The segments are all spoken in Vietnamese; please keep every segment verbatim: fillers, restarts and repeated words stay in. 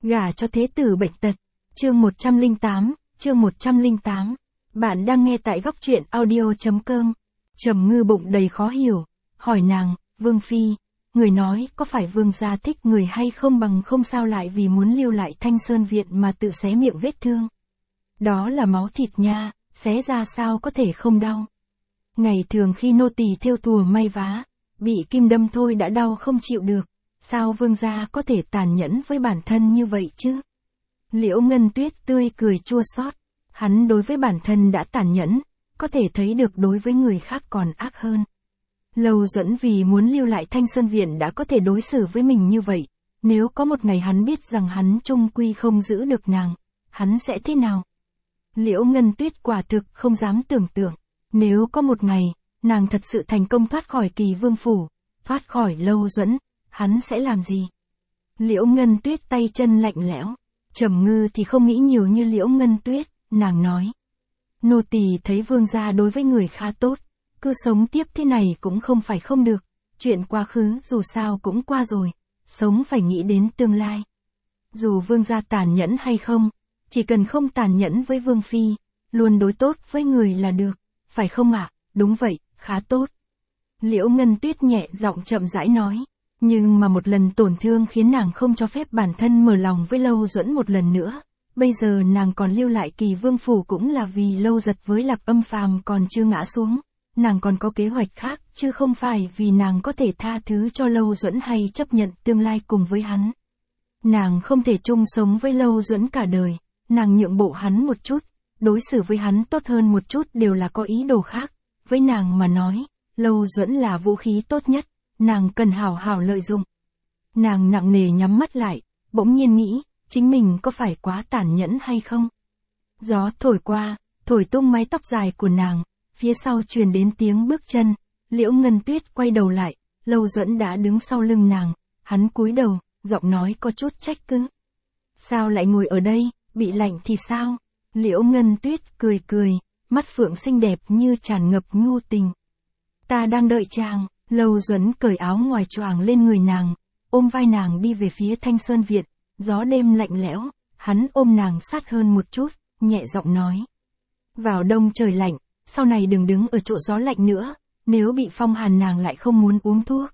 Gả cho thế tử bệnh tật. Chương một trăm lẻ tám, chương một trăm lẻ tám. Bạn đang nghe tại góc truyện audio chấm com. Trầm Ngư bụng đầy khó hiểu, hỏi nàng, Vương Phi, người nói có phải Vương gia thích người hay không, bằng không sao lại vì muốn lưu lại Thanh Sơn Viện mà tự xé miệng vết thương. Đó là máu thịt nha, xé ra sao có thể không đau. Ngày thường khi nô tỳ thêu thùa may vá, bị kim đâm thôi đã đau không chịu được, sao Vương gia có thể tàn nhẫn với bản thân như vậy chứ? Liễu Ngân Tuyết tươi cười chua xót, hắn đối với bản thân đã tàn nhẫn, có thể thấy được đối với người khác còn ác hơn. Lâu Duẫn vì muốn lưu lại Thanh Sơn Viện đã có thể đối xử với mình như vậy, nếu có một ngày hắn biết rằng hắn chung quy không giữ được nàng, hắn sẽ thế nào? Liễu Ngân Tuyết quả thực không dám tưởng tượng, nếu có một ngày, nàng thật sự thành công thoát khỏi Kỳ Vương phủ, thoát khỏi Lâu Duẫn, hắn sẽ làm gì? Liễu Ngân Tuyết tay chân lạnh lẽo, Trầm Ngư thì không nghĩ nhiều như Liễu Ngân Tuyết, nàng nói. Nô tỳ thấy Vương gia đối với người khá tốt, cứ sống tiếp thế này cũng không phải không được, chuyện quá khứ dù sao cũng qua rồi, sống phải nghĩ đến tương lai. Dù Vương gia tàn nhẫn hay không, chỉ cần không tàn nhẫn với Vương Phi, luôn đối tốt với người là được, phải không ạ? À? Đúng vậy, khá tốt. Liễu Ngân Tuyết nhẹ giọng chậm rãi nói, nhưng mà một lần tổn thương khiến nàng không cho phép bản thân mở lòng với Lâu Duẫn một lần nữa. Bây giờ nàng còn lưu lại Kỳ Vương phủ cũng là vì Lâu Giật với Lạc Âm Phàm còn chưa ngã xuống, nàng còn có kế hoạch khác, chứ không phải vì nàng có thể tha thứ cho Lâu Duẫn hay chấp nhận tương lai cùng với hắn. Nàng không thể chung sống với Lâu Duẫn cả đời, nàng nhượng bộ hắn một chút, đối xử với hắn tốt hơn một chút đều là có ý đồ khác. Với nàng mà nói, Lâu Duẫn là vũ khí tốt nhất, nàng cần hảo hảo lợi dụng. Nàng nặng nề nhắm mắt lại, bỗng nhiên nghĩ, chính mình có phải quá tàn nhẫn hay không? Gió thổi qua, thổi tung mái tóc dài của nàng, phía sau truyền đến tiếng bước chân, Liễu Ngân Tuyết quay đầu lại, Lâu Duẫn đã đứng sau lưng nàng, hắn cúi đầu, giọng nói có chút trách cứ. Sao lại ngồi ở đây, bị lạnh thì sao? Liễu Ngân Tuyết cười cười, mắt phượng xinh đẹp như tràn ngập nhu tình. Ta đang đợi chàng. Lâu Duẫn cởi áo ngoài choàng lên người nàng, ôm vai nàng đi về phía Thanh Sơn Viện, gió đêm lạnh lẽo, hắn ôm nàng sát hơn một chút, nhẹ giọng nói. Vào đông trời lạnh, sau này đừng đứng ở chỗ gió lạnh nữa, nếu bị phong hàn nàng lại không muốn uống thuốc.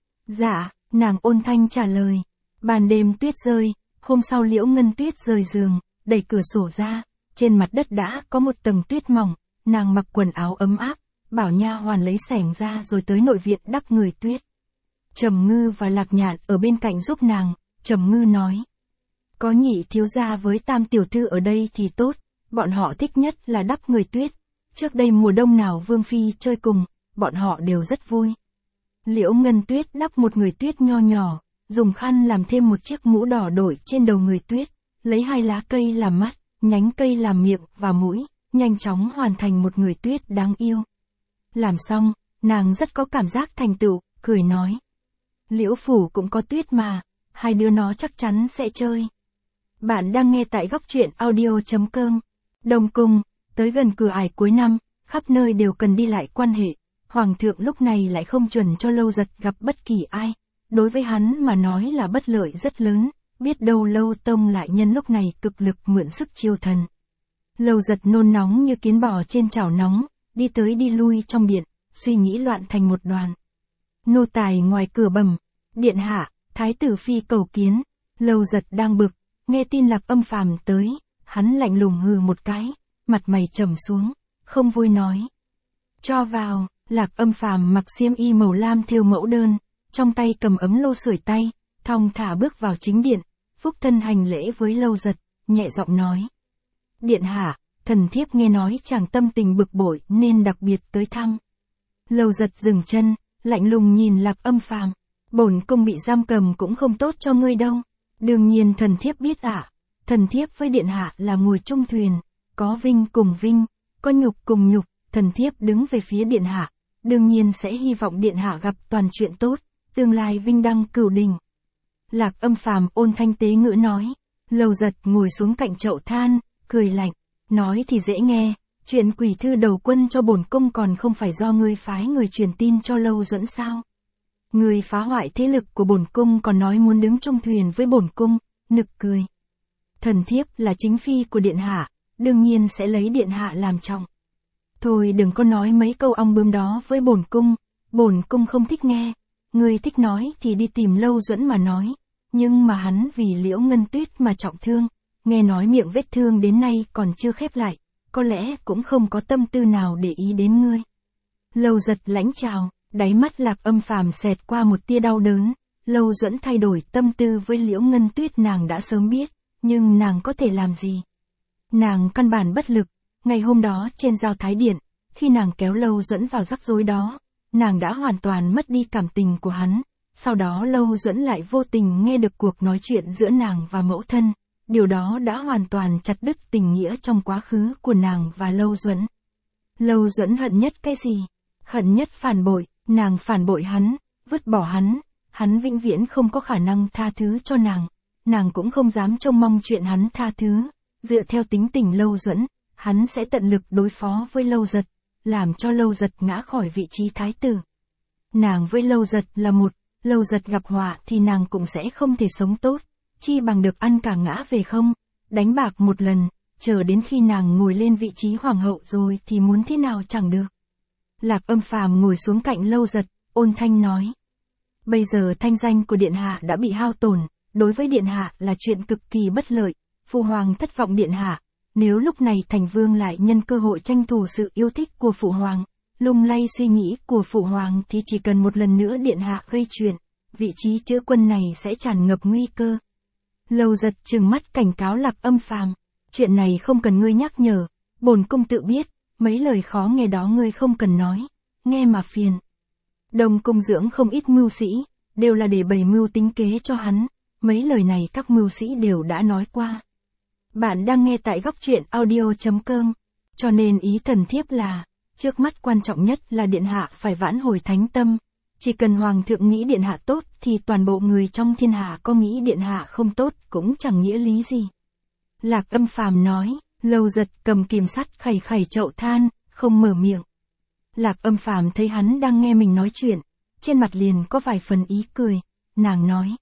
Dạ, nàng ôn thanh trả lời. Ban đêm tuyết rơi, hôm sau Liễu Ngân Tuyết rời giường, đẩy cửa sổ ra, trên mặt đất đã có một tầng tuyết mỏng, nàng mặc quần áo ấm áp, bảo nha hoàn lấy xẻng ra rồi tới nội viện đắp người tuyết. Trầm Ngư và Lạc Nhạn ở bên cạnh giúp nàng, Trầm Ngư nói. Có Nhị thiếu gia với Tam tiểu thư ở đây thì tốt, bọn họ thích nhất là đắp người tuyết. Trước đây mùa đông nào Vương Phi chơi cùng, bọn họ đều rất vui. Liễu Ngân Tuyết đắp một người tuyết nho nhỏ, dùng khăn làm thêm một chiếc mũ đỏ đội trên đầu người tuyết, lấy hai lá cây làm mắt, nhánh cây làm miệng và mũi, nhanh chóng hoàn thành một người tuyết đáng yêu. Làm xong, nàng rất có cảm giác thành tựu, cười nói. Liễu phủ cũng có tuyết mà, hai đứa nó chắc chắn sẽ chơi. Bạn đang nghe tại góc truyện audio chấm com. Đông Cung, tới gần cửa ải cuối năm, khắp nơi đều cần đi lại quan hệ. Hoàng thượng lúc này lại không chuẩn cho Lâu Giật gặp bất kỳ ai. Đối với hắn mà nói là bất lợi rất lớn, biết đâu Lâu Tông lại nhân lúc này cực lực mượn sức chiêu thần. Lâu Giật nôn nóng như kiến bò trên chảo nóng, đi tới đi lui trong điện, suy nghĩ loạn thành một đoàn. Nô tài ngoài cửa bẩm, điện hạ, thái tử phi cầu kiến. Lâu Giật đang bực, nghe tin Lạc Âm Phàm tới, hắn lạnh lùng hừ một cái, mặt mày trầm xuống, không vui nói. Cho vào. Lạc Âm Phàm mặc xiêm y màu lam thêu mẫu đơn, trong tay cầm ấm lô sưởi tay, thong thả bước vào chính điện, phúc thân hành lễ với Lâu Giật, nhẹ giọng nói. Điện hạ, thần thiếp nghe nói chàng tâm tình bực bội nên đặc biệt tới thăm. Lâu Giật dừng chân, lạnh lùng nhìn Lạc Âm Phàm. Bổn cung bị giam cầm cũng không tốt cho ngươi đâu. Đương nhiên thần thiếp biết ạ. À. Thần thiếp với điện hạ là ngồi chung thuyền, có vinh cùng vinh, có nhục cùng nhục, thần thiếp đứng về phía điện hạ, đương nhiên sẽ hy vọng điện hạ gặp toàn chuyện tốt, tương lai vinh đăng cửu đình. Lạc Âm Phàm ôn thanh tế ngữ nói. Lâu Giật ngồi xuống cạnh chậu than, cười lạnh, nói thì dễ nghe, chuyện quỷ thư đầu quân cho bổn cung còn không phải do ngươi phái người truyền tin cho Lâu Duẫn sao? Ngươi phá hoại thế lực của bổn cung còn nói muốn đứng chung thuyền với bổn cung, nực cười. thần thiếp là chính phi của điện hạ, đương nhiên sẽ lấy điện hạ làm trọng. Thôi đừng có nói mấy câu ong bướm đó với bổn cung, bổn cung không thích nghe, ngươi thích nói thì đi tìm Lâu Duẫn mà nói, nhưng mà hắn vì Liễu Ngân Tuyết mà trọng thương, nghe nói miệng vết thương đến nay còn chưa khép lại, có lẽ cũng không có tâm tư nào để ý đến ngươi. Lâu Giật lãnh chào, đáy mắt Lạc Âm Phàm xẹt qua một tia đau đớn, Lâu Duẫn thay đổi tâm tư với Liễu Ngân Tuyết nàng đã sớm biết, nhưng nàng có thể làm gì? Nàng căn bản bất lực, ngày hôm đó trên giao thái điện, khi nàng kéo Lâu Duẫn vào rắc rối đó, nàng đã hoàn toàn mất đi cảm tình của hắn, sau đó Lâu Duẫn lại vô tình nghe được cuộc nói chuyện giữa nàng và mẫu thân, điều đó đã hoàn toàn chặt đứt tình nghĩa trong quá khứ của nàng và Lâu Duẫn. Lâu Duẫn hận nhất cái gì? Hận nhất phản bội, nàng phản bội hắn, vứt bỏ hắn, hắn vĩnh viễn không có khả năng tha thứ cho nàng, nàng cũng không dám trông mong chuyện hắn tha thứ, dựa theo tính tình Lâu Duẫn, hắn sẽ tận lực đối phó với Lâu Giật, làm cho Lâu Giật ngã khỏi vị trí thái tử. Nàng với Lâu Giật là một, Lâu Giật gặp họa thì nàng cũng sẽ không thể sống tốt, chi bằng được ăn cả ngã về không, đánh bạc một lần, chờ đến khi nàng ngồi lên vị trí hoàng hậu rồi thì muốn thế nào chẳng được. Lạc Âm Phàm ngồi xuống cạnh Lâu Giật, ôn thanh nói. Bây giờ thanh danh của điện hạ đã bị hao tổn, đối với điện hạ là chuyện cực kỳ bất lợi, phụ hoàng thất vọng điện hạ, nếu lúc này thành vương lại nhân cơ hội tranh thủ sự yêu thích của phụ hoàng, lung lay suy nghĩ của phụ hoàng thì chỉ cần một lần nữa điện hạ gây chuyện, vị trí chữa quân này sẽ tràn ngập nguy cơ. Lâu Giật trừng mắt cảnh cáo Lạc Âm Phàm, chuyện này không cần ngươi nhắc nhở, bổn cung tự biết, mấy lời khó nghe đó ngươi không cần nói, nghe mà phiền. Đông cung dưỡng không ít mưu sĩ, đều là để bày mưu tính kế cho hắn, mấy lời này các mưu sĩ đều đã nói qua. Bạn đang nghe tại góc truyện audio chấm com, cho nên ý thần thiếp là, trước mắt quan trọng nhất là điện hạ phải vãn hồi thánh tâm, chỉ cần hoàng thượng nghĩ điện hạ tốt thì toàn bộ người trong thiên hạ có nghĩ điện hạ không tốt cũng chẳng nghĩa lý gì. Lạc Âm Phàm nói, Lâu Giật cầm kìm sắt khẩy khẩy chậu than, không mở miệng. Lạc Âm Phàm thấy hắn đang nghe mình nói chuyện, trên mặt liền có vài phần ý cười, nàng nói.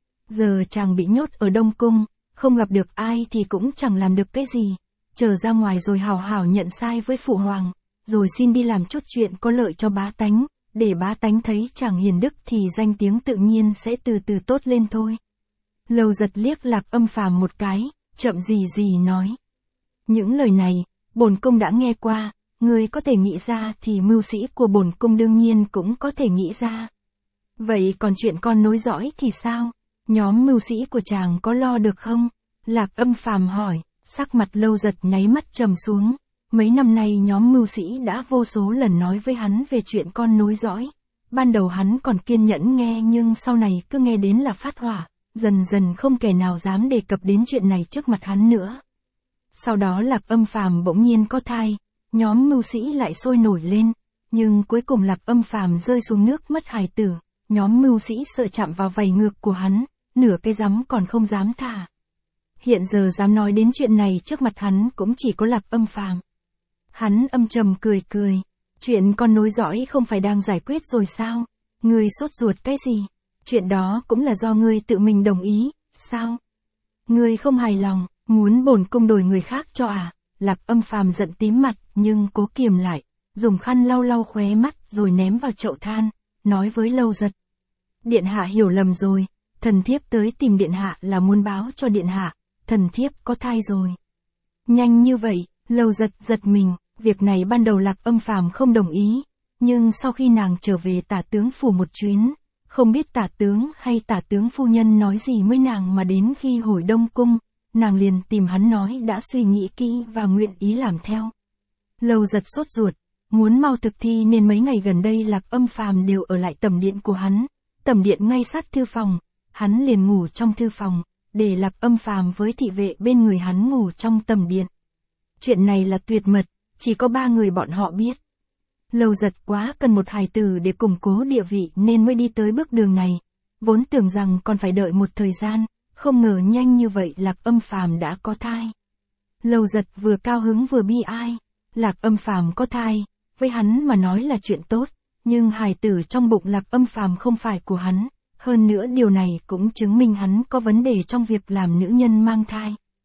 Giờ chàng bị nhốt ở Đông Cung, không gặp được ai thì cũng chẳng làm được cái gì, chờ ra ngoài rồi hào hào nhận sai với phụ hoàng, rồi xin đi làm chút chuyện có lợi cho bá tánh, để bá tánh thấy chàng hiền đức thì danh tiếng tự nhiên sẽ từ từ tốt lên thôi. Lâu Giật liếc Lạc Âm Phàm một cái, chậm gì gì nói. Những lời này, bổn cung đã nghe qua, ngươi có thể nghĩ ra thì mưu sĩ của bổn cung đương nhiên cũng có thể nghĩ ra. Vậy còn chuyện con nối dõi thì sao? Nhóm mưu sĩ của chàng có lo được không? Lạc Âm Phàm hỏi, sắc mặt Lâu Giật nháy mắt trầm xuống. Mấy năm nay nhóm mưu sĩ đã vô số lần nói với hắn về chuyện con nối dõi. Ban đầu hắn còn kiên nhẫn nghe nhưng sau này cứ nghe đến là phát hỏa, dần dần không kẻ nào dám đề cập đến chuyện này trước mặt hắn nữa. Sau đó Lạc Âm Phàm bỗng nhiên có thai, nhóm mưu sĩ lại sôi nổi lên, nhưng cuối cùng Lạc Âm Phàm rơi xuống nước mất hài tử, nhóm mưu sĩ sợ chạm vào vảy ngược của hắn, nửa cái rắm còn không dám thả. Hiện giờ dám nói đến chuyện này trước mặt hắn cũng chỉ có Lạc Âm Phàm. Hắn âm trầm cười cười, chuyện con nối dõi không phải đang giải quyết rồi sao? Ngươi sốt ruột cái gì? Chuyện đó cũng là do ngươi tự mình đồng ý, sao? Ngươi không hài lòng, muốn bổn cung đổi người khác cho à? Lạc Âm Phàm giận tím mặt, nhưng cố kiềm lại, dùng khăn lau lau khóe mắt rồi ném vào chậu than, nói với Lâu Giật. Điện hạ hiểu lầm rồi, thần thiếp tới tìm điện hạ là muốn báo cho điện hạ, thần thiếp có thai rồi. Nhanh như vậy, Lâu Giật giật mình, việc này ban đầu Lạc Âm Phàm không đồng ý, nhưng sau khi nàng trở về tả tướng phủ một chuyến, không biết tả tướng hay tả tướng phu nhân nói gì với nàng mà đến khi hồi Đông Cung, nàng liền tìm hắn nói đã suy nghĩ kỹ và nguyện ý làm theo. Lâu Giật sốt ruột, muốn mau thực thi nên mấy ngày gần đây Lạc Âm Phàm đều ở lại tẩm điện của hắn, tẩm điện ngay sát thư phòng, hắn liền ngủ trong thư phòng, để Lạc Âm Phàm với thị vệ bên người hắn ngủ trong tẩm điện. Chuyện này là tuyệt mật, chỉ có ba người bọn họ biết. Lâu Giật quá cần một hài tử để củng cố địa vị nên mới đi tới bước đường này, vốn tưởng rằng còn phải đợi một thời gian, không ngờ nhanh như vậy Lạc Âm Phàm đã có thai. Lâu Giật vừa cao hứng vừa bi ai, Lạc Âm Phàm có thai, với hắn mà nói là chuyện tốt, nhưng hài tử trong bụng Lạc Âm Phàm không phải của hắn, hơn nữa điều này cũng chứng minh hắn có vấn đề trong việc làm nữ nhân mang thai.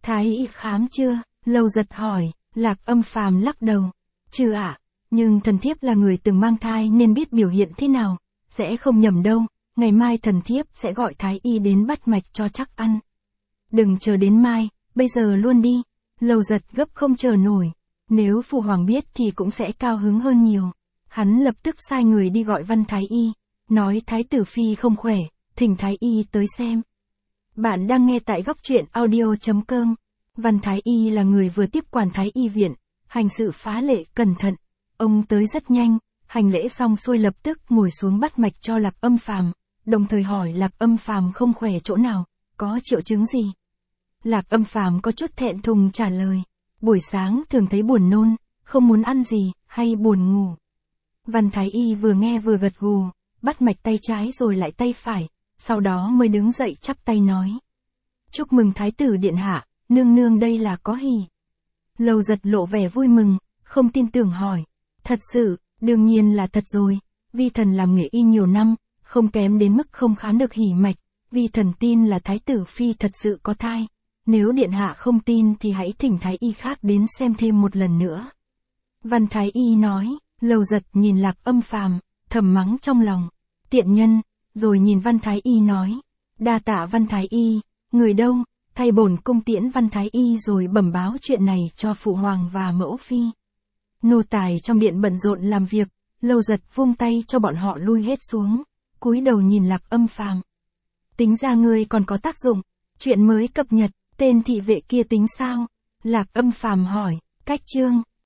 Thái y khám chưa? Lâu Giật hỏi. Lạc Âm Phàm lắc đầu. Chưa ạ, nhưng thần thiếp là người từng mang thai nên biết biểu hiện thế nào, sẽ không nhầm đâu, ngày mai thần thiếp sẽ gọi thái y đến bắt mạch cho chắc ăn. Đừng chờ đến mai, bây giờ luôn đi. Lâu Giật gấp không chờ nổi, nếu phụ hoàng biết thì cũng sẽ cao hứng hơn nhiều. Hắn lập tức sai người đi gọi Văn Thái Y, nói Thái tử phi không khỏe, thỉnh Thái Y tới xem. Bạn đang nghe tại góc truyện audio chấm com. Văn Thái Y là người vừa tiếp quản Thái Y viện, hành sự phá lệ cẩn thận. Ông tới rất nhanh, hành lễ xong xuôi lập tức ngồi xuống bắt mạch cho Lạc Âm Phàm, đồng thời hỏi Lạc Âm Phàm không khỏe chỗ nào, có triệu chứng gì. Lạc Âm Phàm có chút thẹn thùng trả lời, buổi sáng thường thấy buồn nôn, không muốn ăn gì, hay buồn ngủ. Văn Thái Y vừa nghe vừa gật gù, bắt mạch tay trái rồi lại tay phải, sau đó mới đứng dậy chắp tay nói. Chúc mừng Thái tử điện hạ, nương nương đây là có hỉ. Lâu Giật lộ vẻ vui mừng, không tin tưởng hỏi. Thật sự, đương nhiên là thật rồi, vi thần làm nghề y nhiều năm, không kém đến mức không khám được hỉ mạch, vi thần tin là Thái tử phi thật sự có thai. Nếu điện hạ không tin thì hãy thỉnh Thái y khác đến xem thêm một lần nữa. Văn Thái Y nói. Lâu Giật nhìn Lạc Âm Phàm, thầm mắng trong lòng, tiện nhân, rồi nhìn Văn Thái Y nói, đa tạ Văn Thái Y, người đâu, thay bổn cung tiễn Văn Thái Y rồi bẩm báo chuyện này cho phụ hoàng và mẫu phi. Nô tài trong điện bận rộn làm việc, Lâu Giật vung tay cho bọn họ lui hết xuống, cúi đầu nhìn Lạc Âm Phàm. Tính ra ngươi còn có tác dụng, chuyện mới cập nhật, tên thị vệ kia tính sao? Lạc Âm Phàm hỏi, cách chương.